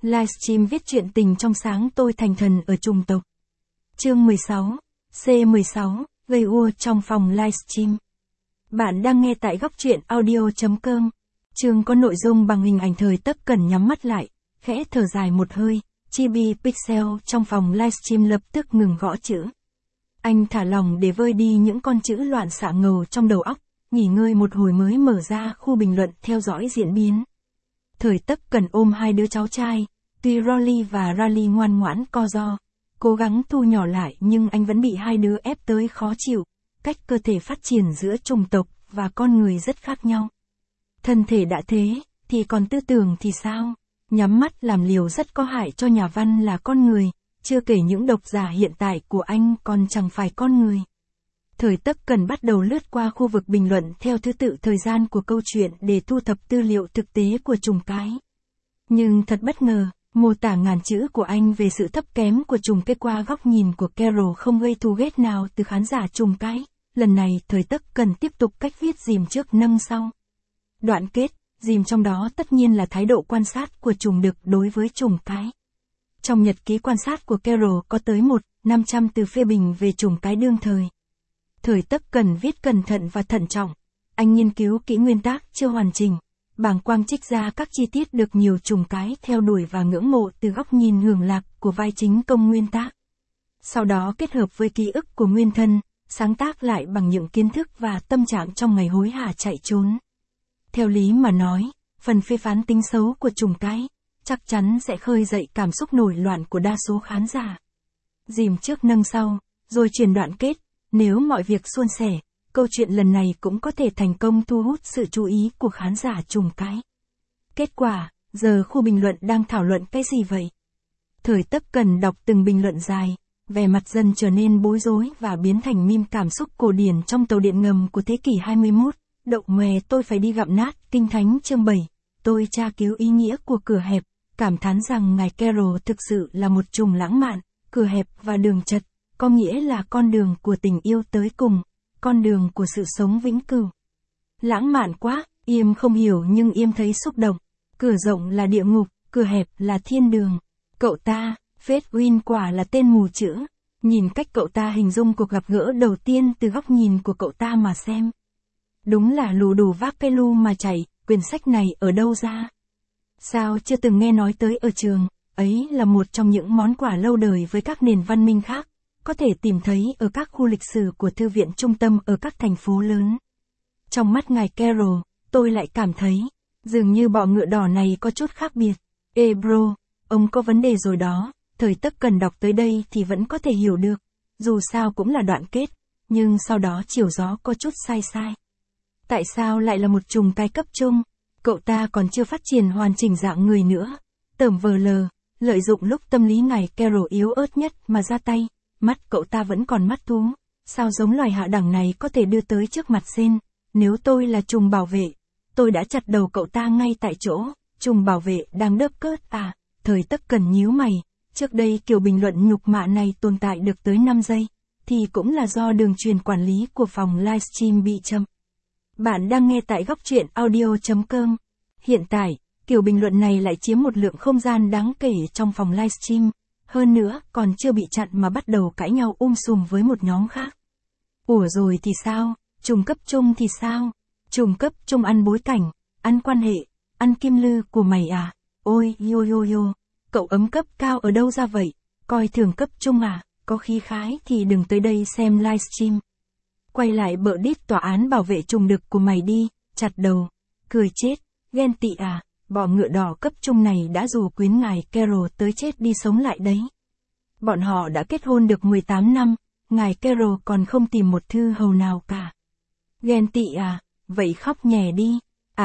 Livestream viết chuyện tình trong sáng tôi thành thần ở trùng tộc. Chương 16. C16, gây ua trong phòng livestream. Bạn đang nghe tại góc truyện audio.com. Chương có nội dung bằng hình ảnh thời tấp cần nhắm mắt lại, khẽ thở dài một hơi, Chibi Pixel trong phòng livestream lập tức ngừng gõ chữ. Anh thả lỏng để vơi đi những con chữ loạn xạ ngầu trong đầu óc, nghỉ ngơi một hồi mới mở ra khu bình luận theo dõi diễn biến. Thời tấp cần ôm hai đứa cháu trai, tuy Rolly và Rally ngoan ngoãn co ro, cố gắng thu nhỏ lại nhưng anh vẫn bị hai đứa ép tới khó chịu, cách cơ thể phát triển giữa chủng tộc và con người rất khác nhau. Thân thể đã thế, thì còn tư tưởng thì sao? Nhắm mắt làm liều rất có hại cho nhà văn là con người, chưa kể những độc giả hiện tại của anh còn chẳng phải con người. Thời tấp cần bắt đầu lướt qua khu vực bình luận theo thứ tự thời gian của câu chuyện để thu thập tư liệu thực tế của trùng cái. Nhưng thật bất ngờ, mô tả ngàn chữ của anh về sự thấp kém của trùng cái qua góc nhìn của Carol không gây thù ghét nào từ khán giả trùng cái. Lần này thời tấp cần tiếp tục cách viết dìm trước nâng sau. Đoạn kết, dìm trong đó tất nhiên là thái độ quan sát của trùng đực đối với trùng cái. Trong nhật ký quan sát của Carol có tới 1.500 từ phê bình về trùng cái đương thời. Thời tấp cần viết cẩn thận và thận trọng. Anh nghiên cứu kỹ nguyên tác chưa hoàn chỉnh, bàng quang trích ra các chi tiết được nhiều trùng cái theo đuổi và ngưỡng mộ từ góc nhìn hưởng lạc của vai chính công nguyên tác. Sau đó kết hợp với ký ức của nguyên thân, sáng tác lại bằng những kiến thức và tâm trạng trong ngày hối hả chạy trốn. Theo lý mà nói, phần phê phán tính xấu của trùng cái chắc chắn sẽ khơi dậy cảm xúc nổi loạn của đa số khán giả. Dìm trước nâng sau, rồi chuyển đoạn kết, nếu mọi việc suôn sẻ, câu chuyện lần này cũng có thể thành công thu hút sự chú ý của khán giả trùng cái. Kết quả, giờ khu bình luận đang thảo luận cái gì vậy? Thời tấp cần đọc từng bình luận dài, vẻ mặt dần trở nên bối rối và biến thành meme cảm xúc cổ điển trong tàu điện ngầm của thế kỷ 21. Đậu mè tôi phải đi gặm nát, Kinh Thánh chương 7. Tôi tra cứu ý nghĩa của cửa hẹp, cảm thán rằng ngài Carol thực sự là một trùng lãng mạn, cửa hẹp và đường chật, có nghĩa là con đường của tình yêu tới cùng, con đường của sự sống vĩnh cửu. Lãng mạn quá, Yêm không hiểu nhưng Yêm thấy xúc động. Cửa rộng là địa ngục, cửa hẹp là thiên đường. Cậu ta, Fedwin quả là tên mù chữ. Nhìn cách cậu ta hình dung cuộc gặp gỡ đầu tiên từ góc nhìn của cậu ta mà xem. Đúng là lù đù vác cái lu mà chạy, quyển sách này ở đâu ra? Sao chưa từng nghe nói tới ở trường, ấy là một trong những món quà lâu đời với các nền văn minh khác, có thể tìm thấy ở các khu lịch sử của thư viện trung tâm ở các thành phố lớn. Trong mắt ngài Carol, tôi lại cảm thấy, dường như bọ ngựa đỏ này có chút khác biệt. Ê bro, ông có vấn đề rồi đó, thời tấp cần đọc tới đây thì vẫn có thể hiểu được, dù sao cũng là đoạn kết, nhưng sau đó chiều gió có chút sai sai. Tại sao lại là một trùng cái cấp trung? Cậu ta còn chưa phát triển hoàn chỉnh dạng người nữa. Tởm vờ lờ, lợi dụng lúc tâm lý ngài Carol yếu ớt nhất mà ra tay. Mắt cậu ta vẫn còn mắt thú. Sao giống loài hạ đẳng này có thể đưa tới trước mặt sen? Nếu tôi là trùng bảo vệ, tôi đã chặt đầu cậu ta ngay tại chỗ. Trùng bảo vệ đang đớp cớt à? Thời tấp cần nhíu mày. Trước đây kiểu bình luận nhục mạ này tồn tại được tới 5 giây. Thì cũng là do đường truyền quản lý của phòng livestream bị chậm. Bạn đang nghe tại góc truyện audio.com. Hiện tại, kiểu bình luận này lại chiếm một lượng không gian đáng kể trong phòng livestream. Hơn nữa, còn chưa bị chặn mà bắt đầu cãi nhau sùm với một nhóm khác. Ủa rồi thì sao? Trùng cấp trung thì sao? Trùng cấp trung ăn bối cảnh, ăn quan hệ, ăn kim lư của mày à? Ôi, yo, cậu ấm cấp cao ở đâu ra vậy? Coi thường cấp trung à? Có khí khái thì đừng tới đây xem livestream. Quay lại bợ đít tòa án bảo vệ trùng đực của mày đi, chặt đầu. Cười chết, ghen tị à? Bọ ngựa đỏ cấp trung này đã rủ quyến ngài Carol tới chết đi sống lại đấy. Bọn họ đã kết hôn được 18 năm, ngài Carol còn không tìm một thư hầu nào cả. Ghen tị à? Vậy khóc nhè đi.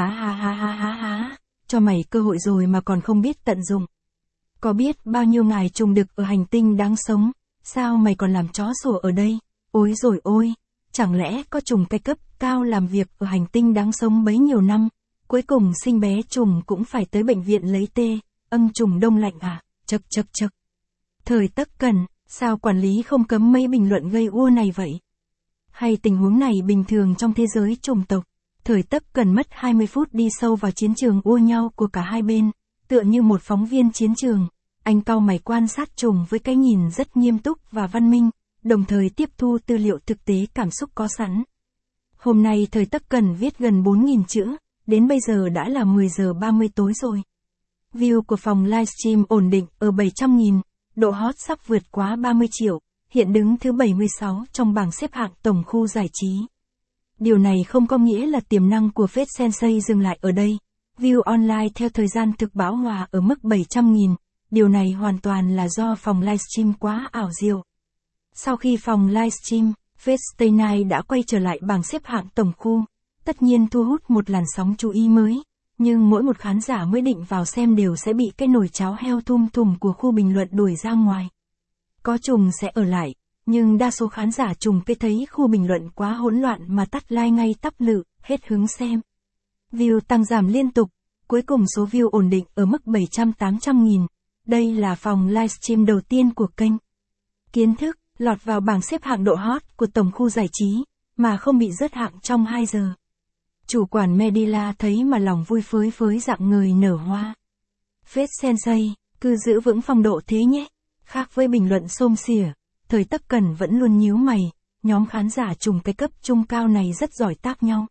Ha, cho mày cơ hội rồi mà còn không biết tận dụng. Có biết bao nhiêu ngài trùng đực ở hành tinh đáng sống, sao mày còn làm chó sủa ở đây? Ôi rồi ôi, chẳng lẽ có trùng cái cấp cao làm việc ở hành tinh đáng sống bấy nhiêu năm? Cuối cùng sinh bé trùng cũng phải tới bệnh viện lấy tê, trùng đông lạnh à? Chậc. Thời tấp cần, sao quản lý không cấm mấy bình luận gây ua này vậy? Hay tình huống này bình thường trong thế giới chủng tộc? Thời tấp cần mất 20 phút đi sâu vào chiến trường ua nhau của cả hai bên, Tựa như một phóng viên chiến trường, anh cau mày quan sát trùng với cái nhìn rất nghiêm túc và văn minh, đồng thời tiếp thu tư liệu thực tế cảm xúc có sẵn. Hôm nay Thời Tất Cần viết gần 4.000 chữ, đến bây giờ đã là 10 giờ 30 tối rồi. View của phòng livestream ổn định ở 700.000, độ hot sắp vượt quá 30 triệu, hiện đứng thứ 76 trong bảng xếp hạng tổng khu giải trí. Điều này không có nghĩa là tiềm năng của Fết Sensei dừng lại ở đây. View online theo thời gian thực bão hòa ở mức 700.000, điều này hoàn toàn là do phòng livestream quá ảo diệu. Sau khi phòng livestream, Fết Stay Night đã quay trở lại bảng xếp hạng tổng khu, tất nhiên thu hút một làn sóng chú ý mới, nhưng mỗi một khán giả mới định vào xem đều sẽ bị cái nồi cháo heo thum thùm của khu bình luận đuổi ra ngoài. Có trùng sẽ ở lại, nhưng đa số khán giả trùng P thấy khu bình luận quá hỗn loạn mà tắt like ngay tắp lự, hết hứng xem. View tăng giảm liên tục, cuối cùng số view ổn định ở mức 700-800.000. Đây là phòng livestream đầu tiên của kênh. Kiến thức, lọt vào bảng xếp hạng độ hot của tổng khu giải trí, mà không bị rớt hạng trong 2 giờ. Chủ quản Medila thấy mà lòng vui phới phới dạng người nở hoa. Fết Sensei, cứ giữ vững phong độ thế nhé. Khác với bình luận xôm xỉa, Thời Tất Cần vẫn luôn nhíu mày, nhóm khán giả trùng cái cấp trung cao này rất giỏi tác nhau.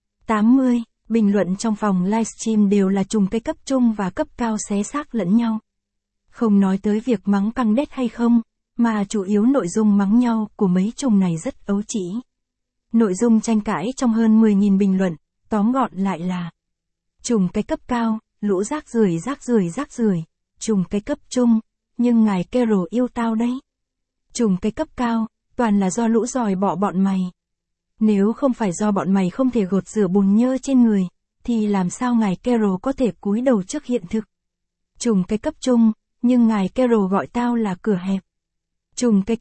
80, bình luận trong phòng livestream đều là trùng cái cấp trung và cấp cao xé xác lẫn nhau. Không nói tới việc mắng căng đét hay không, mà chủ yếu nội dung mắng nhau của mấy trùng này rất ấu trĩ. Nội dung tranh cãi trong hơn 10.000 bình luận, tóm gọn lại là: trùng cái cấp cao, lũ rác rưởi, trùng cái cấp trung, nhưng ngài Carol yêu tao đấy. Trùng cái cấp cao, toàn là do lũ giòi bọ bọn mày. Nếu không phải do bọn mày không thể gột rửa bùn nhơ trên người, thì làm sao ngài Carol có thể cúi đầu trước hiện thực. Trùng cái cấp trung, nhưng ngài Carol gọi tao là cửa hẹp. Trùng cái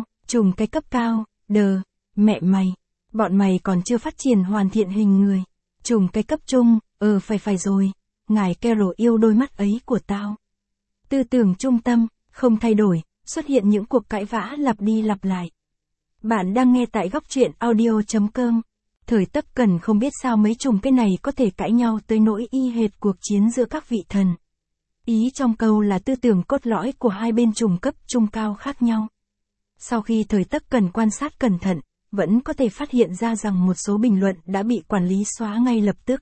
cấp cao, đờ, mẹ mày, bọn mày còn chưa phát triển hoàn thiện hình người. Trùng cái cấp trung, phải rồi, ngài Carol yêu đôi mắt ấy của tao. Tư tưởng trung tâm, không thay đổi, xuất hiện những cuộc cãi vã lặp đi lặp lại. Bạn đang nghe tại góc truyện audio.com. Thời Tất Cần không biết sao mấy trùng cái này có thể cãi nhau tới nỗi y hệt cuộc chiến giữa các vị thần. Ý trong câu là tư tưởng cốt lõi của hai bên trùng cấp trung cao khác nhau. Sau khi Thời Tất Cần quan sát cẩn thận, vẫn có thể phát hiện ra rằng một số bình luận đã bị quản lý xóa ngay lập tức.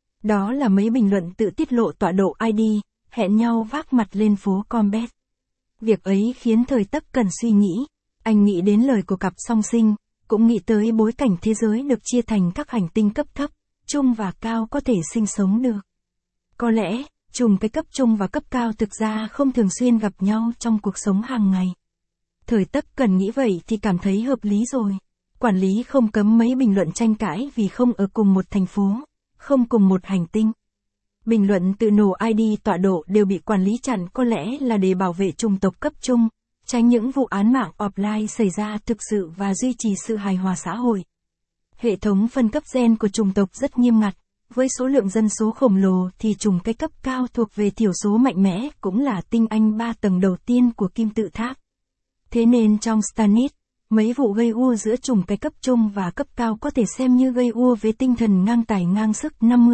Đó là mấy bình luận tự tiết lộ tọa độ ID, hẹn nhau vác mặt lên phố Combat. Việc ấy khiến Thời Tất Cần suy nghĩ, anh nghĩ đến lời của cặp song sinh, cũng nghĩ tới bối cảnh thế giới được chia thành các hành tinh cấp thấp, trung và cao có thể sinh sống được. Có lẽ, trùng cái cấp trung và cấp cao thực ra không thường xuyên gặp nhau trong cuộc sống hàng ngày. Thời Tất Cần nghĩ vậy thì cảm thấy hợp lý rồi. Quản lý không cấm mấy bình luận tranh cãi vì không ở cùng một thành phố, không cùng một hành tinh. Bình luận tự nổ ID tọa độ đều bị quản lý chặn có lẽ là để bảo vệ chủng tộc cấp trung, tránh những vụ án mạng offline xảy ra thực sự và duy trì sự hài hòa xã hội. Hệ thống phân cấp gen của chủng tộc rất nghiêm ngặt, với số lượng dân số khổng lồ thì chủng cái cấp cao thuộc về thiểu số mạnh mẽ cũng là tinh anh 3 tầng đầu tiên của kim tự tháp. Thế nên trong Stannis, mấy vụ gây ua giữa chủng cái cấp trung và cấp cao có thể xem như gây ua với tinh thần ngang tài ngang sức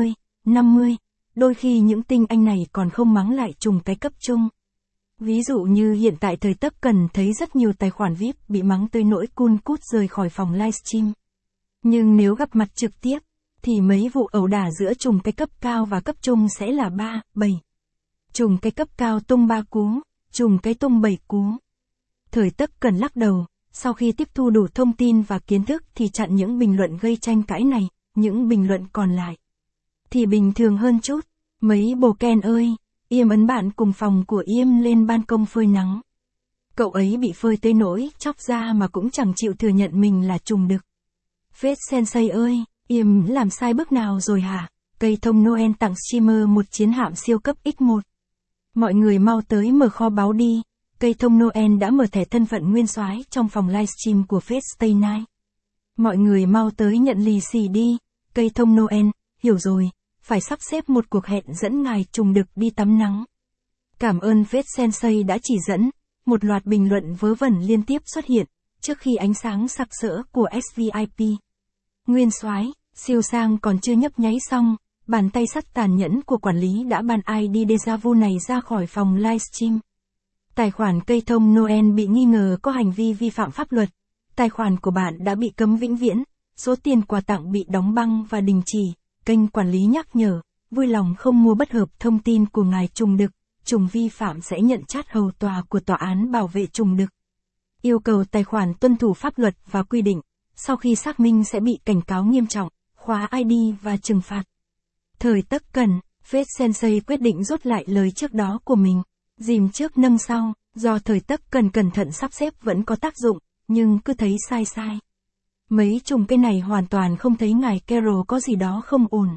50-50, đôi khi những tinh anh này còn không mắng lại chủng cái cấp trung. Ví dụ như hiện tại Thời Tất Cần thấy rất nhiều tài khoản VIP bị mắng tới nỗi cun cút rời khỏi phòng livestream. Nhưng nếu gặp mặt trực tiếp, thì mấy vụ ẩu đả giữa chủng cái cấp cao và cấp trung sẽ là 3-7. Chủng cái cấp cao tung 3 cú, chủng cái tung 7 cú. Thời Tất Cần lắc đầu, sau khi tiếp thu đủ thông tin và kiến thức thì chặn những bình luận gây tranh cãi này, những bình luận còn lại thì bình thường hơn chút. Mấy bồ Ken ơi, Yêm ấn bạn cùng phòng của Yêm lên ban công phơi nắng. Cậu ấy bị phơi tới nỗi chóc da mà cũng chẳng chịu thừa nhận mình là trùng đực. Fết Sensei ơi, Yêm làm sai bước nào rồi hả? Cây thông Noel tặng streamer một chiến hạm siêu cấp X1. Mọi người mau tới mở kho báu đi. Cây thông Noel đã mở thẻ thân phận nguyên soái trong phòng livestream của Fết Stay Night. Mọi người mau tới nhận lì xì đi. Cây thông Noel, hiểu rồi, phải sắp xếp một cuộc hẹn dẫn ngài trùng đực đi tắm nắng. Cảm ơn Fết Sensei đã chỉ dẫn. Một loạt bình luận vớ vẩn liên tiếp xuất hiện, trước khi ánh sáng sặc sỡ của SVIP. Nguyên soái, siêu sang còn chưa nhấp nháy xong, bàn tay sắt tàn nhẫn của quản lý đã ban ID déjà vu này ra khỏi phòng livestream. Tài khoản cây thông Noel bị nghi ngờ có hành vi vi phạm pháp luật. Tài khoản của bạn đã bị cấm vĩnh viễn, số tiền quà tặng bị đóng băng và đình chỉ. Kênh quản lý nhắc nhở, vui lòng không mua bất hợp thông tin của ngài Trùng Đực, Trùng vi phạm sẽ nhận trát hầu tòa của Tòa án Bảo vệ Trùng Đực. Yêu cầu tài khoản tuân thủ pháp luật và quy định, sau khi xác minh sẽ bị cảnh cáo nghiêm trọng, khóa ID và trừng phạt. Thời Tất Cần, Fed Sensei quyết định rút lại lời trước đó của mình. Dìm trước nâng sau, do Thời Tất Cần cẩn thận sắp xếp vẫn có tác dụng, nhưng cứ thấy sai sai. Mấy trùng cây này hoàn toàn không thấy ngài Carroll có gì đó không ổn.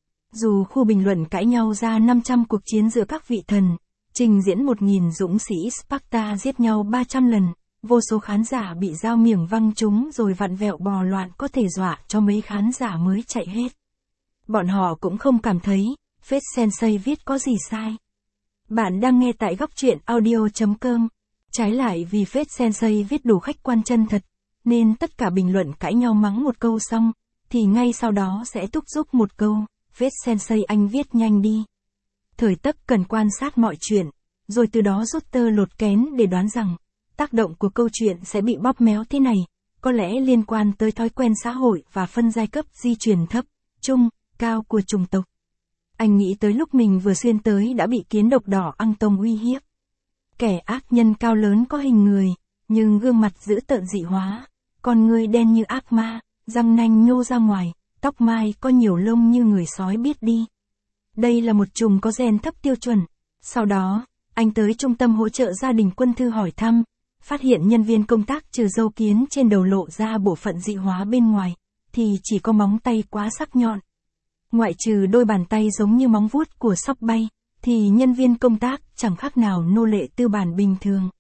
Dù khu bình luận cãi nhau ra 500 cuộc chiến giữa các vị thần, trình diễn 1.000 dũng sĩ Sparta giết nhau 300 lần, vô số khán giả bị dao miệng văng trúng rồi vặn vẹo bò loạn có thể dọa cho mấy khán giả mới chạy hết. Bọn họ cũng không cảm thấy, Fed Sensei viết có gì sai. Bạn đang nghe tại góc truyện audio.com. Trái lại vì Fed Sensei viết đủ khách quan chân thật, nên tất cả bình luận cãi nhau mắng một câu xong, thì ngay sau đó sẽ thúc giục một câu, Fed Sensei anh viết nhanh đi. Thời Tất Cần quan sát mọi chuyện, rồi từ đó rút tơ lột kén để đoán rằng, tác động của câu chuyện sẽ bị bóp méo thế này, có lẽ liên quan tới thói quen xã hội và phân giai cấp di truyền thấp, trung, cao của chủng tộc. Anh nghĩ tới lúc mình vừa xuyên tới đã bị kiến độc đỏ ăn tông uy hiếp. Kẻ ác nhân cao lớn có hình người, nhưng gương mặt dữ tợn dị hóa, con người đen như ác ma, răng nanh nhô ra ngoài, tóc mai có nhiều lông như người sói biết đi. Đây là một trùng có gen thấp tiêu chuẩn. Sau đó, anh tới trung tâm hỗ trợ gia đình Quân Thư hỏi thăm, phát hiện nhân viên công tác trừ râu kiến trên đầu lộ ra bộ phận dị hóa bên ngoài, thì chỉ có móng tay quá sắc nhọn. Ngoại trừ đôi bàn tay giống như móng vuốt của sóc bay, thì nhân viên công tác chẳng khác nào nô lệ tư bản bình thường.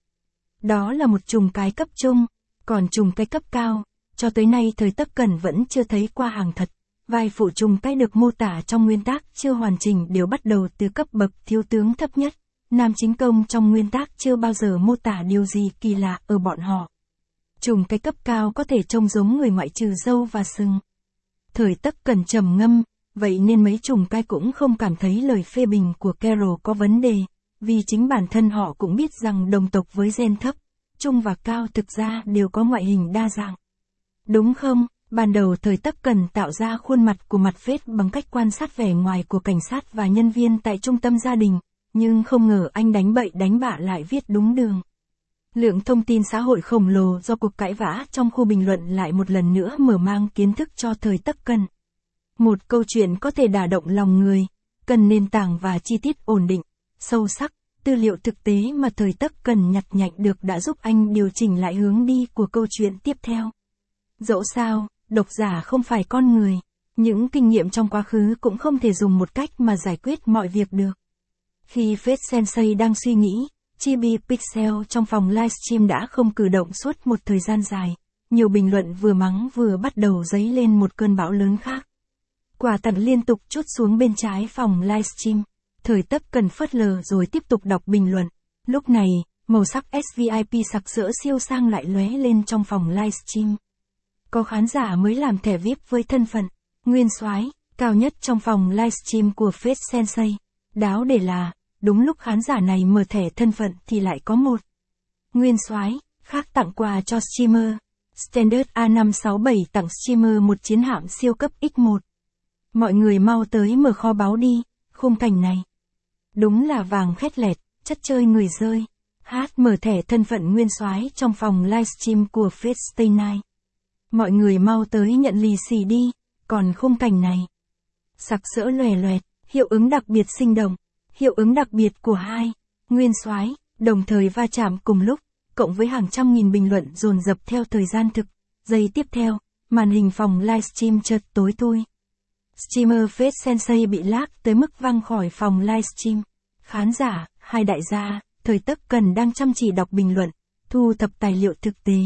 Đó là một trùng cái cấp trung, còn trùng cái cấp cao, cho tới nay Thời Tất Cần vẫn chưa thấy qua hàng thật. Vài phụ trùng cái được mô tả trong nguyên tác chưa hoàn chỉnh đều bắt đầu từ cấp bậc thiếu tướng thấp nhất. Nam chính công trong nguyên tác chưa bao giờ mô tả điều gì kỳ lạ ở bọn họ. Trùng cái cấp cao có thể trông giống người ngoại trừ râu và sừng. Thời Tất Cần trầm ngâm, vậy nên mấy trùng cái cũng không cảm thấy lời phê bình của Carroll có vấn đề, vì chính bản thân họ cũng biết rằng đồng tộc với gen thấp, trung và cao thực ra đều có ngoại hình đa dạng. Đúng không? Ban đầu Thời Tất Cần tạo ra khuôn mặt của mặt phết bằng cách quan sát vẻ ngoài của cảnh sát và nhân viên tại trung tâm gia đình, nhưng không ngờ anh đánh bậy đánh bạ lại viết đúng đường. Lượng thông tin xã hội khổng lồ do cuộc cãi vã trong khu bình luận lại một lần nữa mở mang kiến thức cho Thời Tất Cần. Một câu chuyện có thể đả động lòng người, cần nền tảng và chi tiết ổn định, sâu sắc, tư liệu thực tế mà Thời Tất Cần nhặt nhạnh được đã giúp anh điều chỉnh lại hướng đi của câu chuyện tiếp theo. Dẫu sao, độc giả không phải con người, những kinh nghiệm trong quá khứ cũng không thể dùng một cách mà giải quyết mọi việc được. Khi Fed Sensei đang suy nghĩ, Chibi Pixel trong phòng livestream đã không cử động suốt một thời gian dài, nhiều bình luận vừa mắng vừa bắt đầu dấy lên một cơn bão lớn khác. Quả tặng liên tục trút xuống bên trái phòng livestream, Thời Tất Cần phớt lờ rồi tiếp tục đọc bình luận. Lúc này, màu sắc SVIP sặc sỡ siêu sang lại lóe lên trong phòng livestream. Có khán giả mới làm thẻ VIP với thân phận nguyên soái cao nhất trong phòng livestream của Fed Sensei. Đáo để là, đúng lúc khán giả này mở thẻ thân phận thì lại có một nguyên soái khác tặng quà cho streamer. Standard A567 tặng streamer một chiến hạm siêu cấp X1. Mọi người mau tới mở kho báu đi, khung cảnh này đúng là vàng khét lẹt, chất chơi người rơi. Mở thẻ thân phận nguyên soái trong phòng livestream của Fed Stay Night. Mọi người mau tới nhận lì xì đi, còn khung cảnh này sặc sỡ lòe loẹt, hiệu ứng đặc biệt sinh động, hiệu ứng đặc biệt của hai nguyên soái đồng thời va chạm cùng lúc, cộng với hàng trăm nghìn bình luận dồn dập theo thời gian thực. Giây tiếp theo, màn hình phòng livestream chợt tối thui. Streamer Fed Sensei bị lag tới mức văng khỏi phòng livestream. Khán giả, hai đại gia, Thời Tất Cần đang chăm chỉ đọc bình luận, thu thập tài liệu thực tế.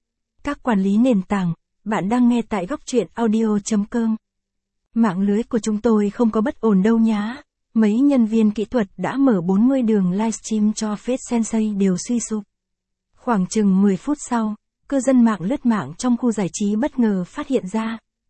Các quản lý nền tảng, bạn đang nghe tại góc truyện audio.com. Mạng lưới của chúng tôi không có bất ổn đâu nhá. Mấy nhân viên kỹ thuật đã mở 40 đường livestream cho Fed Sensei đều suy sụp. Khoảng chừng 10 phút sau, cư dân mạng lướt mạng trong khu giải trí bất ngờ phát hiện ra,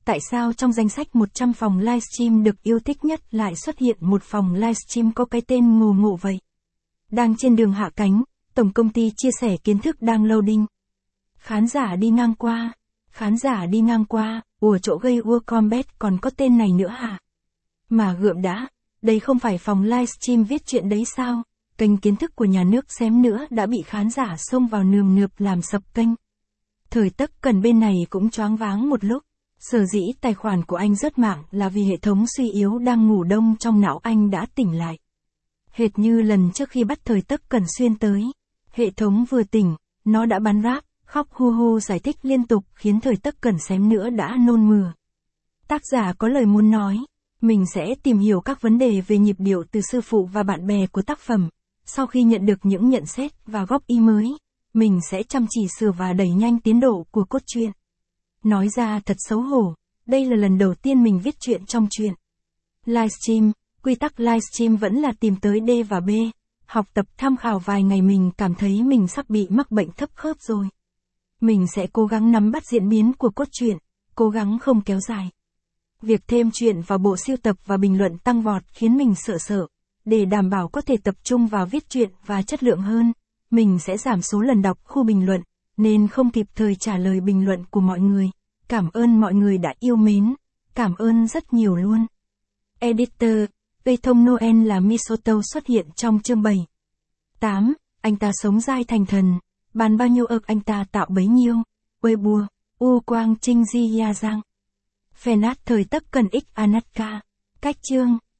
tại sao trong danh sách 100 phòng livestream được yêu thích nhất lại xuất hiện một phòng livestream có cái tên ngồ ngộ vậy? Đang trên đường hạ cánh, tổng công ty chia sẻ kiến thức đang loading. Khán giả đi ngang qua. Khán giả đi ngang qua, ủa chỗ gây combat còn có tên này nữa hả? Mà gượm đã, đây không phải phòng livestream viết chuyện đấy sao? Kênh kiến thức của nhà nước xém nữa đã bị khán giả xông vào nườm nượp làm sập kênh. Thời Tất Cần bên này cũng choáng váng một lúc. Sở dĩ tài khoản của anh rớt mạng là vì hệ thống suy yếu đang ngủ đông trong não anh đã tỉnh lại. Hệt như lần trước khi bắt Thời Tất Cần xuyên tới. Hệ thống vừa tỉnh, nó đã bắn rap, khóc hu hu giải thích liên tục khiến Thời Tất Cần xém nữa đã nôn mửa. Tác giả có lời muốn nói, mình sẽ tìm hiểu các vấn đề về nhịp điệu từ sư phụ và bạn bè của tác phẩm. Sau khi nhận được những nhận xét và góp ý mới, mình sẽ chăm chỉ sửa và đẩy nhanh tiến độ của cốt truyện. Nói ra thật xấu hổ, đây là lần đầu tiên mình viết truyện trong truyện. Livestream, quy tắc livestream vẫn là tìm tới D và B, học tập tham khảo vài ngày mình cảm thấy mình sắp bị mắc bệnh thấp khớp rồi. Mình sẽ cố gắng nắm bắt diễn biến của cốt truyện, cố gắng không kéo dài. Việc thêm truyện vào bộ sưu tập và bình luận tăng vọt khiến mình sợ. Để đảm bảo có thể tập trung vào viết truyện và chất lượng hơn, mình sẽ giảm số lần đọc khu bình luận, nên không kịp thời trả lời bình luận của mọi người. Cảm ơn mọi người đã yêu mến, cảm ơn rất nhiều luôn. Editor, cây thông Noel là Mistletoe xuất hiện trong chương 7. 8. Anh ta sống dai thành thần, bàn bao nhiêu ức anh ta tạo bấy nhiêu. Weibo, U Quang Trinh Di Ya Giang. Fanart Thời Tất Cần X Anatka. Cách chương.